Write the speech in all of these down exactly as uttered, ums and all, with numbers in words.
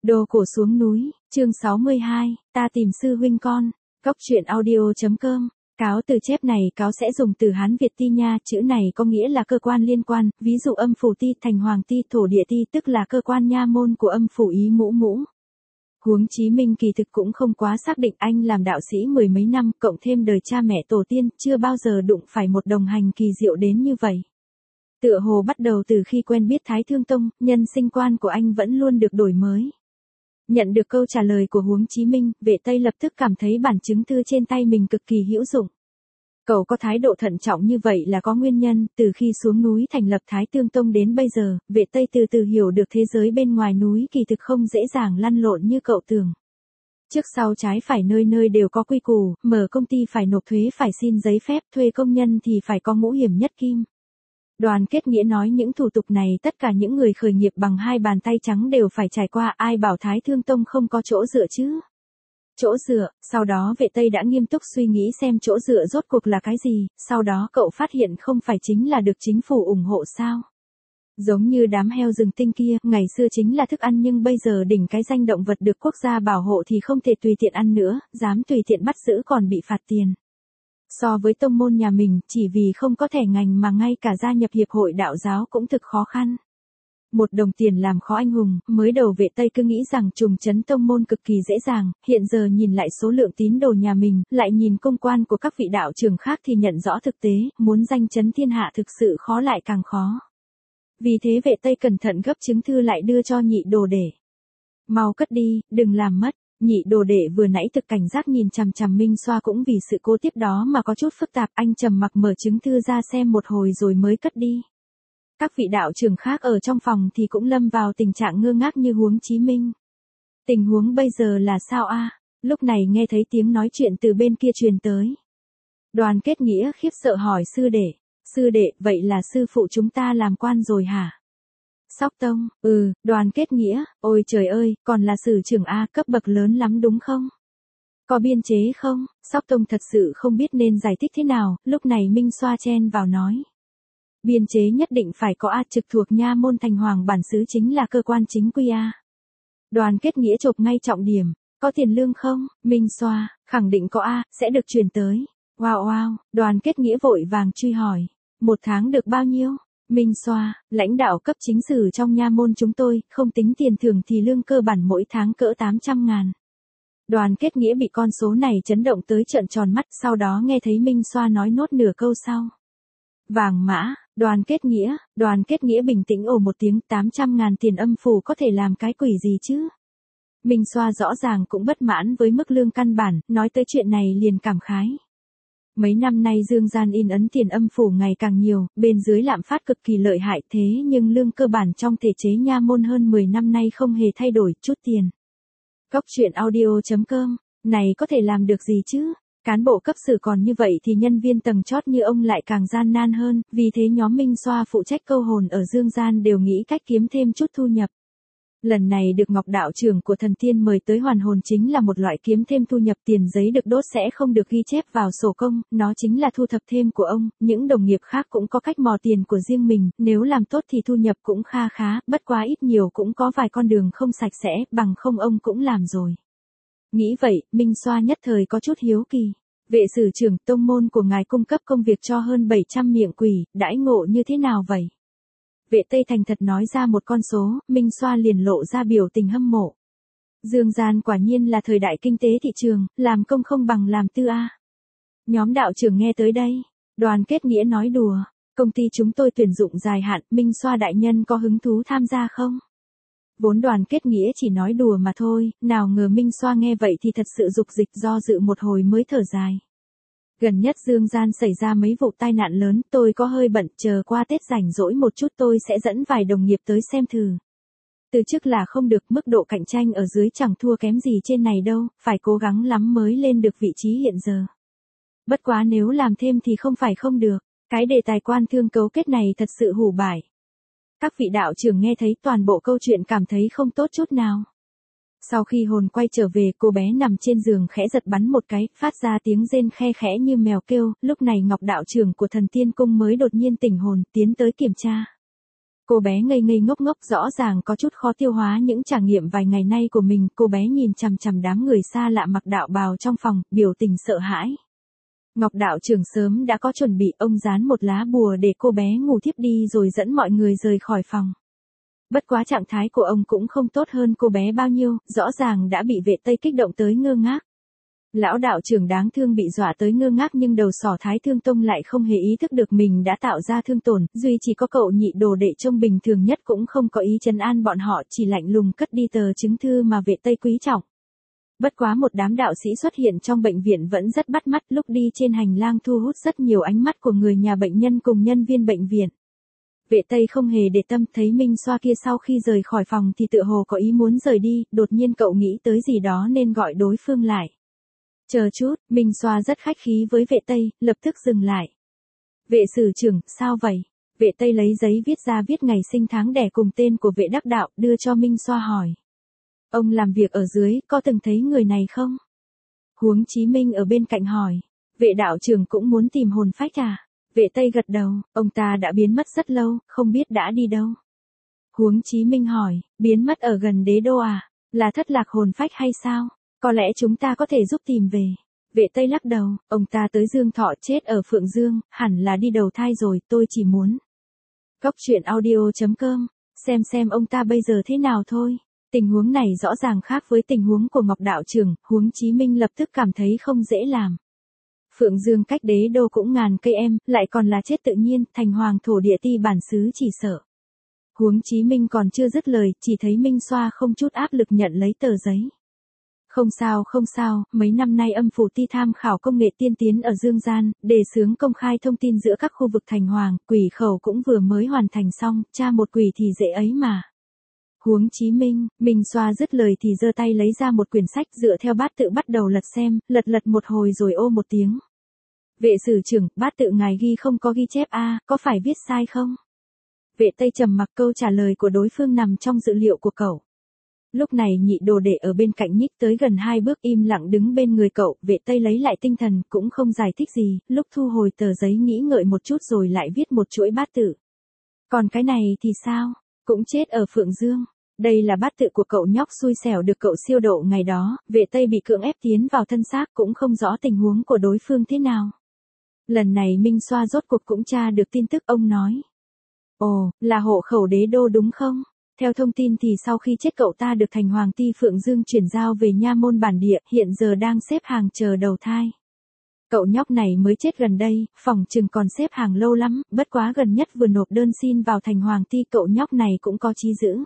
Đồ cổ xuống núi, chương sáu mươi hai, ta tìm sư huynh con, góc truyện audio.com. Cáo từ chép này cáo sẽ dùng từ Hán Việt ti nha, chữ này có nghĩa là cơ quan liên quan, ví dụ âm phủ ti, thành hoàng ti, thổ địa ti tức là cơ quan nha môn của âm phủ Ý Mũ Mũ. Huống Chí Minh kỳ thực cũng không quá xác định, anh làm đạo sĩ mười mấy năm, cộng thêm đời cha mẹ tổ tiên, chưa bao giờ đụng phải một đồng hành kỳ diệu đến như vậy. Tựa hồ bắt đầu từ khi quen biết Thái Thương Tông, nhân sinh quan của anh vẫn luôn được đổi mới. Nhận được câu trả lời của Huống Chí Minh, Vệ Tây lập tức cảm thấy bản chứng thư trên tay mình cực kỳ hữu dụng. Cậu có thái độ thận trọng như vậy là có nguyên nhân, từ khi xuống núi thành lập Thái Thương Tông đến bây giờ, Vệ Tây từ từ hiểu được thế giới bên ngoài núi kỳ thực không dễ dàng lăn lộn như cậu tưởng. Trước sau trái phải nơi nơi đều có quy củ, mở công ty phải nộp thuế, phải xin giấy phép, thuê công nhân thì phải có ngũ hiểm nhất kim. Đoàn Kết Nghĩa nói những thủ tục này tất cả những người khởi nghiệp bằng hai bàn tay trắng đều phải trải qua, ai bảo Thái Thương Tông không có chỗ dựa chứ. Chỗ dựa, sau đó Vệ Tây đã nghiêm túc suy nghĩ xem chỗ dựa rốt cuộc là cái gì, sau đó cậu phát hiện không phải chính là được chính phủ ủng hộ sao. Giống như đám heo rừng tinh kia, ngày xưa chính là thức ăn nhưng bây giờ đỉnh cái danh động vật được quốc gia bảo hộ thì không thể tùy tiện ăn nữa, dám tùy tiện bắt giữ còn bị phạt tiền. So với tông môn nhà mình, chỉ vì không có thẻ ngành mà ngay cả gia nhập hiệp hội đạo giáo cũng thực khó khăn. Một đồng tiền làm khó anh hùng, mới đầu Vệ Tây cứ nghĩ rằng trùng trấn tông môn cực kỳ dễ dàng, hiện giờ nhìn lại số lượng tín đồ nhà mình, lại nhìn công quan của các vị đạo trưởng khác thì nhận rõ thực tế, muốn danh chấn thiên hạ thực sự khó lại càng khó. Vì thế Vệ Tây cẩn thận gấp chứng thư lại đưa cho nhị đồ để. Mau cất đi, đừng làm mất. Nhị đồ đệ vừa nãy thực cảnh giác nhìn chằm chằm Minh Xoa cũng vì sự cố tiếp đó mà có chút phức tạp, anh trầm mặc mở chứng thư ra xem một hồi rồi mới cất đi. Các vị đạo trưởng khác ở trong phòng thì cũng lâm vào tình trạng ngơ ngác như Huống Chí Minh. Tình huống bây giờ là sao a? Lúc này nghe thấy tiếng nói chuyện từ bên kia truyền tới. Đoàn Kết Nghĩa khiếp sợ hỏi sư đệ, sư đệ, vậy là sư phụ chúng ta làm quan rồi hả? Sóc Tông, ừ, Đoàn Kết Nghĩa, ôi trời ơi, còn là sử trưởng A, cấp bậc lớn lắm đúng không? Có biên chế không? Sóc Tông thật sự không biết nên giải thích thế nào, lúc này Minh Xoa chen vào nói. Biên chế nhất định phải có A, trực thuộc nha môn thành hoàng bản xứ chính là cơ quan chính quy A. Đoàn Kết Nghĩa chộp ngay trọng điểm, có tiền lương không? Minh Xoa, khẳng định có A, sẽ được truyền tới. Wow wow, Đoàn Kết Nghĩa vội vàng truy hỏi, một tháng được bao nhiêu? Minh Xoa, lãnh đạo cấp chính sử trong nha môn chúng tôi, không tính tiền thưởng thì lương cơ bản mỗi tháng cỡ tám trăm ngàn. Đoàn Kết Nghĩa bị con số này chấn động tới trợn tròn mắt, sau đó nghe thấy Minh Xoa nói nốt nửa câu sau. Vàng mã, Đoàn Kết Nghĩa, Đoàn Kết Nghĩa bình tĩnh ồ một tiếng, tám trăm ngàn tiền âm phủ có thể làm cái quỷ gì chứ? Minh Xoa rõ ràng cũng bất mãn với mức lương căn bản, nói tới chuyện này liền cảm khái. Mấy năm nay dương gian in ấn tiền âm phủ ngày càng nhiều, bên dưới lạm phát cực kỳ lợi hại, thế nhưng lương cơ bản trong thể chế nha môn hơn mười năm nay không hề thay đổi chút tiền. Góc truyện audio.com, này có thể làm được gì chứ? Cán bộ cấp sử còn như vậy thì nhân viên tầng chót như ông lại càng gian nan hơn, vì thế nhóm Minh Xoa phụ trách câu hồn ở dương gian đều nghĩ cách kiếm thêm chút thu nhập. Lần này được Ngọc đạo trưởng của thần tiên mời tới hoàn hồn chính là một loại kiếm thêm thu nhập, tiền giấy được đốt sẽ không được ghi chép vào sổ công, nó chính là thu thập thêm của ông, những đồng nghiệp khác cũng có cách mò tiền của riêng mình, nếu làm tốt thì thu nhập cũng kha khá, bất quá ít nhiều cũng có vài con đường không sạch sẽ, bằng không ông cũng làm rồi. Nghĩ vậy, Minh Xoa nhất thời có chút hiếu kỳ. Vệ sử trưởng tông môn của ngài cung cấp công việc cho hơn bảy trăm miệng quỷ, đãi ngộ như thế nào vậy? Vệ Tây thành thật nói ra một con số, Minh Xoa liền lộ ra biểu tình hâm mộ. Dương gian quả nhiên là thời đại kinh tế thị trường, làm công không bằng làm tư a. Nhóm đạo trưởng nghe tới đây, Đoàn Kết Nghĩa nói đùa, công ty chúng tôi tuyển dụng dài hạn, Minh Xoa đại nhân có hứng thú tham gia không? Vốn Đoàn Kết Nghĩa chỉ nói đùa mà thôi, nào ngờ Minh Xoa nghe vậy thì thật sự dục dịch, do dự một hồi mới thở dài. Gần nhất dương gian xảy ra mấy vụ tai nạn lớn, tôi có hơi bận, chờ qua Tết rảnh rỗi một chút tôi sẽ dẫn vài đồng nghiệp tới xem thử. Từ trước là không được, mức độ cạnh tranh ở dưới chẳng thua kém gì trên này đâu, phải cố gắng lắm mới lên được vị trí hiện giờ. Bất quá nếu làm thêm thì không phải không được, cái đề tài quan thương cấu kết này thật sự hủ bại. Các vị đạo trưởng nghe thấy toàn bộ câu chuyện cảm thấy không tốt chút nào. Sau khi hồn quay trở về, cô bé nằm trên giường khẽ giật bắn một cái, phát ra tiếng rên khe khẽ như mèo kêu, lúc này Ngọc đạo trưởng của thần tiên cung mới đột nhiên tỉnh hồn, tiến tới kiểm tra. Cô bé ngây ngây ngốc ngốc rõ ràng có chút khó tiêu hóa những trải nghiệm vài ngày nay của mình, cô bé nhìn chằm chằm đám người xa lạ mặc đạo bào trong phòng, biểu tình sợ hãi. Ngọc đạo trưởng sớm đã có chuẩn bị, ông dán một lá bùa để cô bé ngủ thiếp đi rồi dẫn mọi người rời khỏi phòng. Bất quá trạng thái của ông cũng không tốt hơn cô bé bao nhiêu, rõ ràng đã bị vệ Tây kích động tới ngơ ngác. Lão đạo trưởng đáng thương bị dọa tới ngơ ngác nhưng đầu sỏ Thái Thương Tông lại không hề ý thức được mình đã tạo ra thương tổn, duy chỉ có cậu nhị đồ đệ trông bình thường nhất cũng không có ý trấn an bọn họ, chỉ lạnh lùng cất đi tờ chứng thư mà vệ Tây quý trọng. Bất quá một đám đạo sĩ xuất hiện trong bệnh viện vẫn rất bắt mắt, lúc đi trên hành lang thu hút rất nhiều ánh mắt của người nhà bệnh nhân cùng nhân viên bệnh viện. Vệ Tây không hề để tâm, thấy Minh Xoa kia sau khi rời khỏi phòng thì tựa hồ có ý muốn rời đi, đột nhiên cậu nghĩ tới gì đó nên gọi đối phương lại. Chờ chút, Minh Xoa rất khách khí với vệ Tây, lập tức dừng lại. Vệ sử trưởng, sao vậy? Vệ Tây lấy giấy viết ra viết ngày sinh tháng đẻ cùng tên của vệ đắc đạo, đưa cho Minh Xoa hỏi. Ông làm việc ở dưới, có từng thấy người này không? Huống Chí Minh ở bên cạnh hỏi. Vệ đạo trưởng cũng muốn tìm hồn phách à? Vệ Tây gật đầu, ông ta đã biến mất rất lâu, không biết đã đi đâu. Huống Chí Minh hỏi, biến mất ở gần đế đô à? Là thất lạc hồn phách hay sao? Có lẽ chúng ta có thể giúp tìm về. Vệ Tây lắc đầu, ông ta tới Dương Thọ chết ở Phượng Dương, hẳn là đi đầu thai rồi, tôi chỉ muốn. Cốc truyện audio chấm com, xem xem ông ta bây giờ thế nào thôi. Tình huống này rõ ràng khác với tình huống của Ngọc đạo trưởng, Huống Chí Minh lập tức cảm thấy không dễ làm. Phượng Dương cách đế đô cũng ngàn cây em, lại còn là chết tự nhiên, thành hoàng thổ địa ti bản xứ chỉ sợ. Huống Chí Minh còn chưa dứt lời, chỉ thấy Minh Xoa không chút áp lực nhận lấy tờ giấy. Không sao không sao, mấy năm nay âm phủ ti tham khảo công nghệ tiên tiến ở Dương Gian, đề xướng công khai thông tin giữa các khu vực thành hoàng, quỷ khẩu cũng vừa mới hoàn thành xong, tra một quỷ thì dễ ấy mà. Huống Chí Minh, Minh Xoa dứt lời thì giơ tay lấy ra một quyển sách dựa theo bát tự bắt đầu lật xem, lật lật một hồi rồi ô một tiếng. Vệ sử trưởng, bát tự ngài ghi không có ghi chép a, có phải viết sai không? Vệ Tây trầm mặc, câu trả lời của đối phương nằm trong dữ liệu của cậu. Lúc này nhị đồ đệ ở bên cạnh nhích tới gần hai bước im lặng đứng bên người cậu, vệ Tây lấy lại tinh thần, cũng không giải thích gì, lúc thu hồi tờ giấy nghĩ ngợi một chút rồi lại viết một chuỗi bát tự. Còn cái này thì sao? Cũng chết ở Phượng Dương. Đây là bát tự của cậu nhóc xui xẻo được cậu siêu độ ngày đó, vệ Tây bị cưỡng ép tiến vào thân xác cũng không rõ tình huống của đối phương thế nào. Lần này Minh Xoa rốt cuộc cũng tra được tin tức, ông nói. Ồ, là hộ khẩu đế đô đúng không? Theo thông tin thì sau khi chết cậu ta được thành hoàng ti Phượng Dương chuyển giao về nha môn bản địa, hiện giờ đang xếp hàng chờ đầu thai. Cậu nhóc này mới chết gần đây, phòng chừng còn xếp hàng lâu lắm, bất quá gần nhất vừa nộp đơn xin vào thành hoàng ti, cậu nhóc này cũng có chí dữ.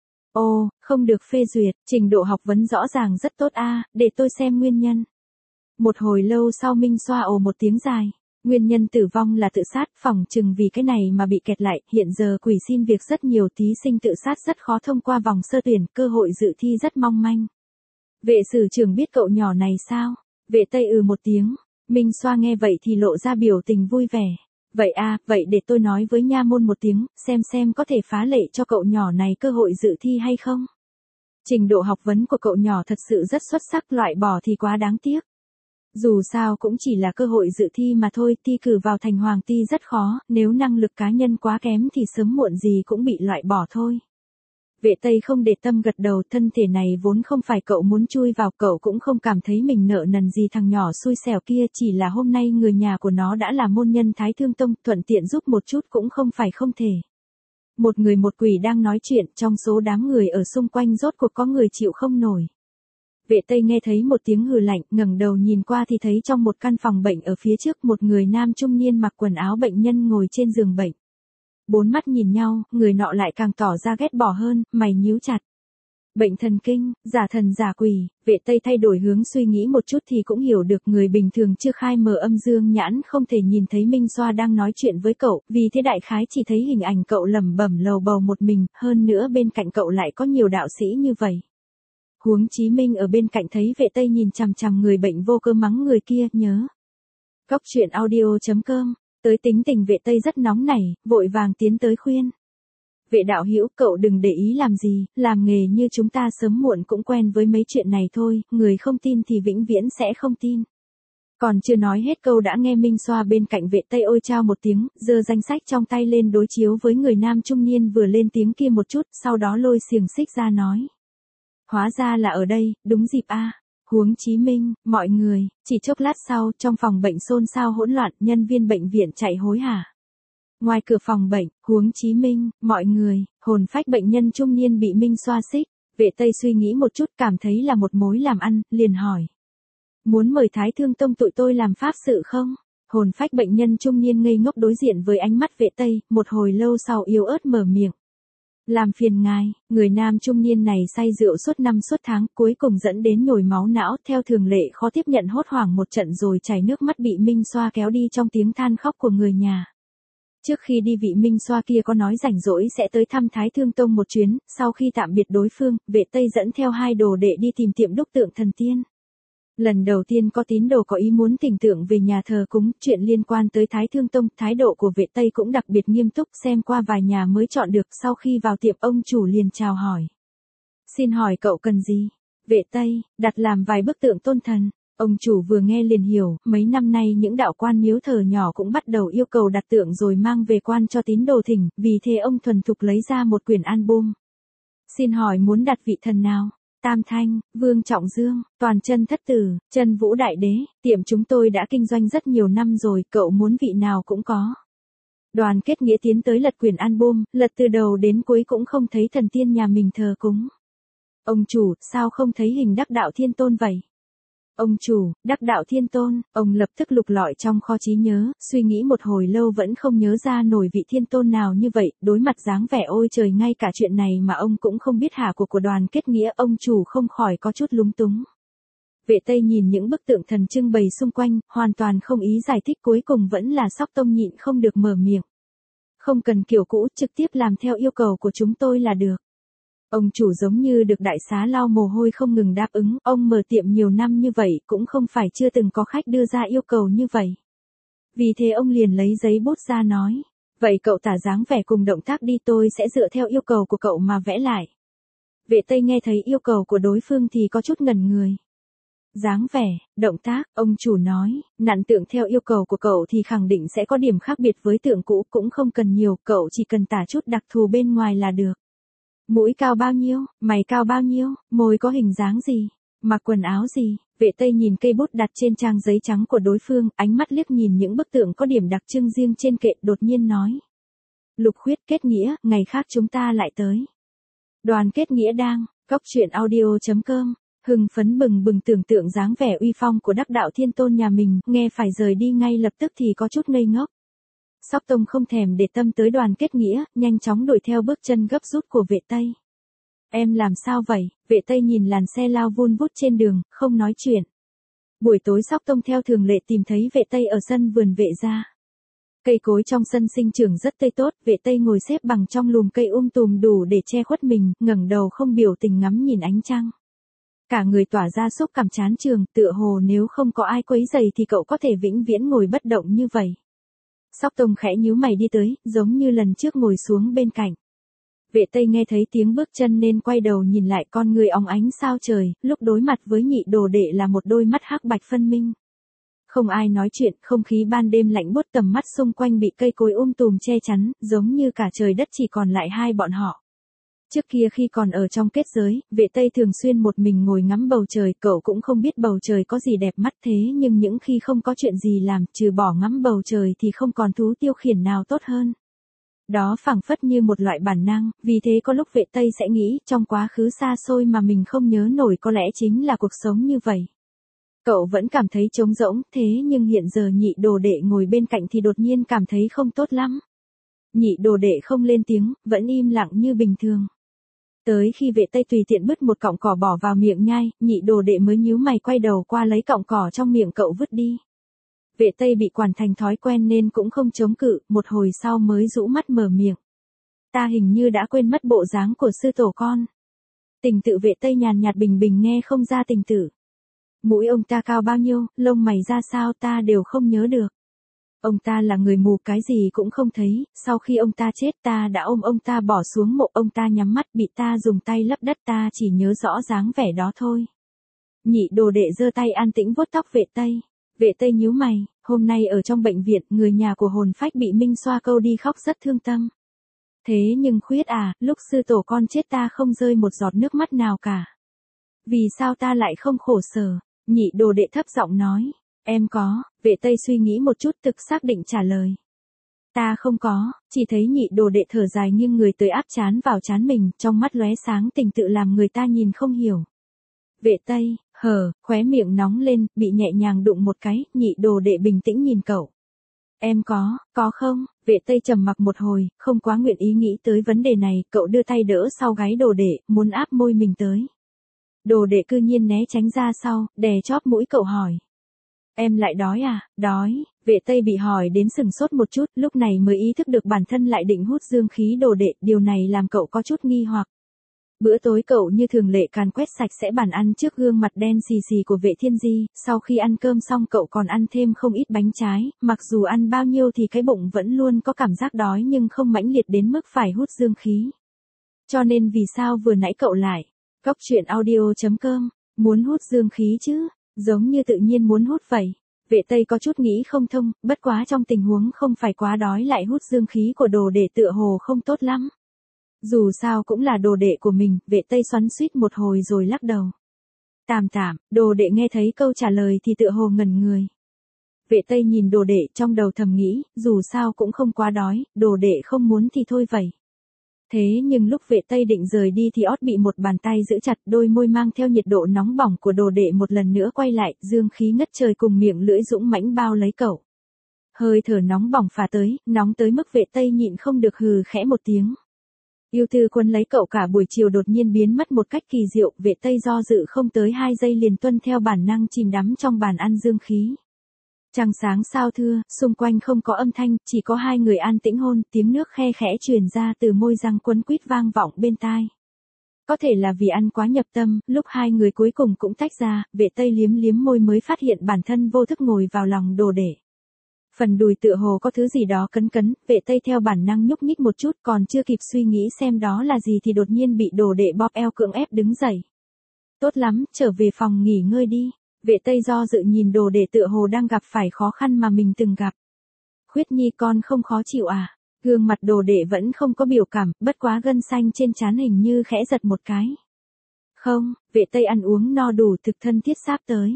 Ồ, không được phê duyệt, trình độ học vấn rõ ràng rất tốt a, để tôi xem nguyên nhân. Một hồi lâu sau Minh Xoa ồ một tiếng dài. Nguyên nhân tử vong là tự sát, phỏng chừng vì cái này mà bị kẹt lại, hiện giờ quỷ xin việc rất nhiều, thí sinh tự sát rất khó thông qua vòng sơ tuyển, cơ hội dự thi rất mong manh. Vệ sử trưởng biết cậu nhỏ này sao? Vệ Tây ừ một tiếng, Minh Xoa nghe vậy thì lộ ra biểu tình vui vẻ. Vậy à, vậy để tôi nói với nha môn một tiếng, xem xem có thể phá lệ cho cậu nhỏ này cơ hội dự thi hay không. Trình độ học vấn của cậu nhỏ thật sự rất xuất sắc, loại bỏ thì quá đáng tiếc. Dù sao cũng chỉ là cơ hội dự thi mà thôi, thi cử vào thành hoàng ti rất khó, nếu năng lực cá nhân quá kém thì sớm muộn gì cũng bị loại bỏ thôi. Vệ Tây không để tâm gật đầu, thân thể này vốn không phải cậu muốn chui vào, cậu cũng không cảm thấy mình nợ nần gì thằng nhỏ xui xẻo kia, chỉ là hôm nay người nhà của nó đã là môn nhân Thái Thương Tông, thuận tiện giúp một chút cũng không phải không thể. Một người một quỷ đang nói chuyện, trong số đám người ở xung quanh rốt cuộc có người chịu không nổi. Vệ Tây nghe thấy một tiếng hừ lạnh, ngẩng đầu nhìn qua thì thấy trong một căn phòng bệnh ở phía trước một người nam trung niên mặc quần áo bệnh nhân ngồi trên giường bệnh. Bốn mắt nhìn nhau, người nọ lại càng tỏ ra ghét bỏ hơn, mày nhíu chặt. Bệnh thần kinh, giả thần giả quỷ, Vệ Tây thay đổi hướng suy nghĩ một chút thì cũng hiểu được người bình thường chưa khai mở âm dương nhãn không thể nhìn thấy Minh Xoa đang nói chuyện với cậu, vì thế đại khái chỉ thấy hình ảnh cậu lẩm bẩm lầu bầu một mình, hơn nữa bên cạnh cậu lại có nhiều đạo sĩ như vậy. Huống Chí Minh ở bên cạnh thấy Vệ Tây nhìn chằm chằm người bệnh vô cơ mắng người kia, nhớ. Cốc truyện audio chấm com, tới tính tình Vệ Tây rất nóng nảy, vội vàng tiến tới khuyên. Vệ đạo hữu, cậu đừng để ý làm gì, làm nghề như chúng ta sớm muộn cũng quen với mấy chuyện này thôi, người không tin thì vĩnh viễn sẽ không tin. Còn chưa nói hết câu đã nghe Minh Xoa bên cạnh vệ tây ôi chao một tiếng, giơ danh sách trong tay lên đối chiếu với người nam trung niên vừa lên tiếng kia một chút, sau đó lôi xiềng xích ra nói. Hóa ra là ở đây, đúng dịp a. Huống Chí Minh, mọi người, chỉ chốc lát sau, trong phòng bệnh xôn xao hỗn loạn, nhân viên bệnh viện chạy hối hả. Ngoài cửa phòng bệnh, Huống Chí Minh, mọi người, hồn phách bệnh nhân trung niên bị Minh Xoa xích, vệ tây suy nghĩ một chút cảm thấy là một mối làm ăn, liền hỏi. Muốn mời Thái Thương Tông tụi tôi làm pháp sự không? Hồn phách bệnh nhân trung niên ngây ngốc đối diện với ánh mắt vệ tây, một hồi lâu sau yếu ớt mở miệng. Làm phiền ngài, người nam trung niên này say rượu suốt năm suốt tháng, cuối cùng dẫn đến nhồi máu não, theo thường lệ khó tiếp nhận hốt hoảng một trận rồi chảy nước mắt bị Minh Xoa kéo đi trong tiếng than khóc của người nhà. Trước khi đi vị Minh Xoa kia có nói rảnh rỗi sẽ tới thăm Thái Thương Tông một chuyến, sau khi tạm biệt đối phương, vệ tây dẫn theo hai đồ đệ đi tìm tiệm đúc tượng thần tiên. Lần đầu tiên có tín đồ có ý muốn thỉnh tượng về nhà thờ cúng, chuyện liên quan tới Thái Thương Tông, thái độ của vệ tây cũng đặc biệt nghiêm túc, xem qua vài nhà mới chọn được, sau khi vào tiệm ông chủ liền chào hỏi. Xin hỏi cậu cần gì? Vệ tây, đặt làm vài bức tượng tôn thần. Ông chủ vừa nghe liền hiểu, mấy năm nay những đạo quan miếu thờ nhỏ cũng bắt đầu yêu cầu đặt tượng rồi mang về quan cho tín đồ thỉnh, vì thế ông thuần thục lấy ra một quyển album. Xin hỏi muốn đặt vị thần nào? Tam Thanh, Vương Trọng Dương, Toàn Chân Thất Tử, Chân Vũ Đại Đế, tiệm chúng tôi đã kinh doanh rất nhiều năm rồi, cậu muốn vị nào cũng có. Đoàn Kết Nghĩa tiến tới lật quyển album, lật từ đầu đến cuối cũng không thấy thần tiên nhà mình thờ cúng. Ông chủ, sao không thấy hình Đắc Đạo Thiên Tôn vậy? Ông chủ, Đắc Đạo Thiên Tôn, ông lập tức lục lọi trong kho trí nhớ, suy nghĩ một hồi lâu vẫn không nhớ ra nổi vị thiên tôn nào như vậy, đối mặt dáng vẻ ôi trời ngay cả chuyện này mà ông cũng không biết hả của của Đoàn Kết Nghĩa, ông chủ không khỏi có chút lúng túng. Vệ tây nhìn những bức tượng thần trưng bày xung quanh, hoàn toàn không ý giải thích, cuối cùng vẫn là Sóc Tông nhịn không được mở miệng. Không cần kiểu cũ, trực tiếp làm theo yêu cầu của chúng tôi là được. Ông chủ giống như được đại xá lau mồ hôi không ngừng đáp ứng, ông mở tiệm nhiều năm như vậy cũng không phải chưa từng có khách đưa ra yêu cầu như vậy. Vì thế ông liền lấy giấy bút ra nói, vậy cậu tả dáng vẻ cùng động tác đi, tôi sẽ dựa theo yêu cầu của cậu mà vẽ lại. Vệ tây nghe thấy yêu cầu của đối phương thì có chút ngẩn người. Dáng vẻ, động tác, ông chủ nói, nặn tượng theo yêu cầu của cậu thì khẳng định sẽ có điểm khác biệt với tượng cũ, cũng không cần nhiều, cậu chỉ cần tả chút đặc thù bên ngoài là được. Mũi cao bao nhiêu, mày cao bao nhiêu, môi có hình dáng gì, mặc quần áo gì, vệ tây nhìn cây bút đặt trên trang giấy trắng của đối phương, ánh mắt liếc nhìn những bức tượng có điểm đặc trưng riêng trên kệ, đột nhiên nói. Lục Khuyết Kết Nghĩa, ngày khác chúng ta lại tới. Đoàn Kết Nghĩa đang, góc truyện audio chấm com, hưng phấn bừng bừng tưởng tượng dáng vẻ uy phong của Đắc Đạo Thiên Tôn nhà mình, nghe phải rời đi ngay lập tức thì có chút ngây ngốc. Sóc Tông không thèm để tâm tới Đoàn Kết Nghĩa, nhanh chóng đuổi theo bước chân gấp rút của vệ tây. Em làm sao vậy? Vệ tây nhìn làn xe lao vun vút trên đường, không nói chuyện. Buổi tối Sóc Tông theo thường lệ tìm thấy vệ tây ở sân vườn vệ gia. Cây cối trong sân sinh trưởng rất tươi tốt, vệ tây ngồi xếp bằng trong lùm cây um tùm đủ để che khuất mình, ngẩng đầu không biểu tình ngắm nhìn ánh trăng. Cả người tỏa ra xúc cảm chán trường, tựa hồ nếu không có ai quấy rầy thì cậu có thể vĩnh viễn ngồi bất động như vậy. Sóc Tông khẽ nhíu mày đi tới, giống như lần trước ngồi xuống bên cạnh. Vệ tây nghe thấy tiếng bước chân nên quay đầu nhìn lại, con người óng ánh sao trời, lúc đối mặt với nhị đồ đệ là một đôi mắt hắc bạch phân minh. Không ai nói chuyện, không khí ban đêm lạnh buốt, tầm mắt xung quanh bị cây cối um tùm che chắn, giống như cả trời đất chỉ còn lại hai bọn họ. Trước kia khi còn ở trong kết giới, vệ tây thường xuyên một mình ngồi ngắm bầu trời, cậu cũng không biết bầu trời có gì đẹp mắt thế, nhưng những khi không có chuyện gì làm, trừ bỏ ngắm bầu trời thì không còn thú tiêu khiển nào tốt hơn. Đó phảng phất như một loại bản năng, vì thế có lúc vệ tây sẽ nghĩ, trong quá khứ xa xôi mà mình không nhớ nổi có lẽ chính là cuộc sống như vậy. Cậu vẫn cảm thấy trống rỗng, thế nhưng hiện giờ nhị đồ đệ ngồi bên cạnh thì đột nhiên cảm thấy không tốt lắm. Nhị đồ đệ không lên tiếng, vẫn im lặng như bình thường. Tới khi vệ tây tùy tiện bứt một cọng cỏ bỏ vào miệng nhai, nhị đồ đệ mới nhíu mày quay đầu qua lấy cọng cỏ trong miệng cậu vứt đi. Vệ tây bị quản thành thói quen nên cũng không chống cự, một hồi sau mới rũ mắt mở miệng. Ta hình như đã quên mất bộ dáng của sư tổ con. Tình tự vệ tây nhàn nhạt bình bình nghe không ra tình tự. Mũi ông ta cao bao nhiêu, lông mày ra sao ta đều không nhớ được. Ông ta là người mù, cái gì cũng không thấy, sau khi ông ta chết ta đã ôm ông ta bỏ xuống mộ, ông ta nhắm mắt bị ta dùng tay lấp đất, ta chỉ nhớ rõ dáng vẻ đó thôi. Nhị đồ đệ giơ tay an tĩnh vuốt tóc vệ tây. Vệ Tây nhíu mày, hôm nay ở trong bệnh viện, người nhà của hồn phách bị Minh Xoa câu đi khóc rất thương tâm. Thế nhưng Khuyết à, lúc sư tổ con chết ta không rơi một giọt nước mắt nào cả. Vì sao ta lại không khổ sở? Nhị đồ đệ thấp giọng nói. Em có, Vệ Tây suy nghĩ một chút thực xác định trả lời. Ta không có, chỉ thấy nhị đồ đệ thở dài nghiêng người tới áp trán vào trán mình, trong mắt lóe sáng tình tự làm người ta nhìn không hiểu. Vệ Tây, hờ, khóe miệng nóng lên, bị nhẹ nhàng đụng một cái, nhị đồ đệ bình tĩnh nhìn cậu. Em có, có không? Vệ Tây trầm mặc một hồi, không quá nguyện ý nghĩ tới vấn đề này, cậu đưa tay đỡ sau gáy đồ đệ, muốn áp môi mình tới. Đồ đệ cư nhiên né tránh ra sau, đè chóp mũi cậu hỏi. Em lại đói à? Đói. Vệ Tây bị hỏi đến sừng sốt một chút, lúc này mới ý thức được bản thân lại định hút dương khí đồ đệ, điều này làm cậu có chút nghi hoặc. Bữa tối cậu như thường lệ càn quét sạch sẽ bàn ăn trước gương mặt đen xì xì của Vệ Thiên Di, sau khi ăn cơm xong cậu còn ăn thêm không ít bánh trái, mặc dù ăn bao nhiêu thì cái bụng vẫn luôn có cảm giác đói nhưng không mãnh liệt đến mức phải hút dương khí. Cho nên vì sao vừa nãy cậu lại, Cóc truyện audio chấm com, muốn hút dương khí chứ, giống như tự nhiên muốn hút vậy. Vệ Tây có chút nghĩ không thông, bất quá trong tình huống không phải quá đói lại hút dương khí của đồ đệ tựa hồ không tốt lắm. Dù sao cũng là đồ đệ của mình, Vệ Tây xoắn xuýt một hồi rồi lắc đầu. Tạm tạm, đồ đệ nghe thấy câu trả lời thì tựa hồ ngẩn người. Vệ Tây nhìn đồ đệ trong đầu thầm nghĩ, dù sao cũng không quá đói, đồ đệ không muốn thì thôi vậy. Thế nhưng lúc Vệ Tây định rời đi thì ót bị một bàn tay giữ chặt, đôi môi mang theo nhiệt độ nóng bỏng của đồ đệ một lần nữa quay lại, dương khí ngất trời cùng miệng lưỡi dũng mãnh bao lấy cậu. Hơi thở nóng bỏng phả tới, nóng tới mức Vệ Tây nhịn không được hừ khẽ một tiếng. Yêu Tư Quân lấy cậu cả buổi chiều đột nhiên biến mất một cách kỳ diệu, Vệ Tây do dự không tới hai giây liền tuân theo bản năng chìm đắm trong bàn ăn dương khí. Trăng sáng sao thưa, xung quanh không có âm thanh, chỉ có hai người an tĩnh hôn, tiếng nước khe khẽ truyền ra từ môi răng quấn quýt vang vọng bên tai. Có thể là vì ăn quá nhập tâm, lúc hai người cuối cùng cũng tách ra, Vệ Tây liếm liếm môi mới phát hiện bản thân vô thức ngồi vào lòng đồ đệ. Phần đùi tựa hồ có thứ gì đó cấn cấn, Vệ Tây theo bản năng nhúc nhích một chút, còn chưa kịp suy nghĩ xem đó là gì thì đột nhiên bị đồ đệ bóp eo cưỡng ép đứng dậy. Tốt lắm, trở về phòng nghỉ ngơi đi. Vệ Tây do dự nhìn đồ đệ tựa hồ đang gặp phải khó khăn mà mình từng gặp. Khuyết Nhi con không khó chịu à? Gương mặt đồ đệ vẫn không có biểu cảm, bất quá gân xanh trên trán hình như khẽ giật một cái. Không, Vệ Tây ăn uống no đủ thực thân thiết sáp tới.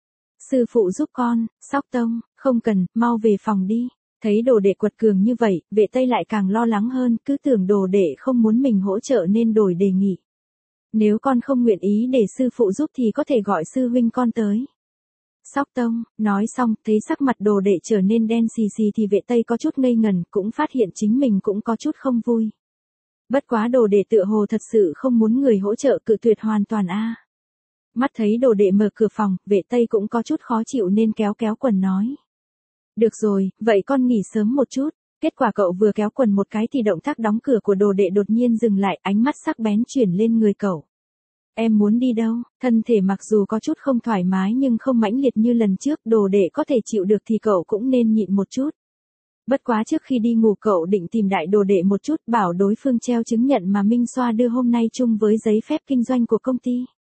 Sư phụ giúp con, Sóc Tông, không cần, mau về phòng đi. Thấy đồ đệ quật cường như vậy, Vệ Tây lại càng lo lắng hơn, cứ tưởng đồ đệ không muốn mình hỗ trợ nên đổi đề nghị. Nếu con không nguyện ý để sư phụ giúp thì có thể gọi sư huynh con tới. Sóc Tông, nói xong, thấy sắc mặt đồ đệ trở nên đen xì xì thì Vệ Tây có chút ngây ngẩn, cũng phát hiện chính mình cũng có chút không vui. Bất quá đồ đệ tựa hồ thật sự không muốn người hỗ trợ, cự tuyệt hoàn toàn a. À. Mắt thấy đồ đệ mở cửa phòng, Vệ Tây cũng có chút khó chịu nên kéo kéo quần nói. Được rồi, vậy con nghỉ sớm một chút. Kết quả cậu vừa kéo quần một cái thì động tác đóng cửa của đồ đệ đột nhiên dừng lại, ánh mắt sắc bén chuyển lên người cậu. Em muốn đi đâu? Thân thể mặc dù có chút không thoải mái nhưng không mãnh liệt như lần trước, đồ đệ có thể chịu được thì cậu cũng nên nhịn một chút. Bất quá trước khi đi ngủ cậu định tìm đại đồ đệ một chút, bảo đối phương treo chứng nhận mà Minh Xoa đưa hôm nay chung với giấy phép kinh doanh của công ty.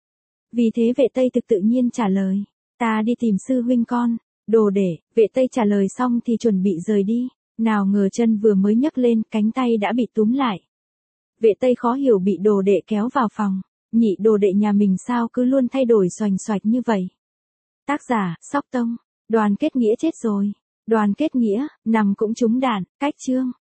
Vì thế Vệ Tây thực tự nhiên trả lời, ta đi tìm sư huynh con. Đồ đệ, Vệ Tây trả lời xong thì chuẩn bị rời đi. Nào ngờ chân vừa mới nhấc lên, cánh tay đã bị túm lại. Vệ Tây khó hiểu bị đồ đệ kéo vào phòng. Nhị đồ đệ nhà mình sao cứ luôn thay đổi xoành xoạch như vậy. Tác giả, Sóc Tông. Đoàn Kết Nghĩa chết rồi. Đoàn Kết Nghĩa, nằm cũng trúng đạn, cách chương.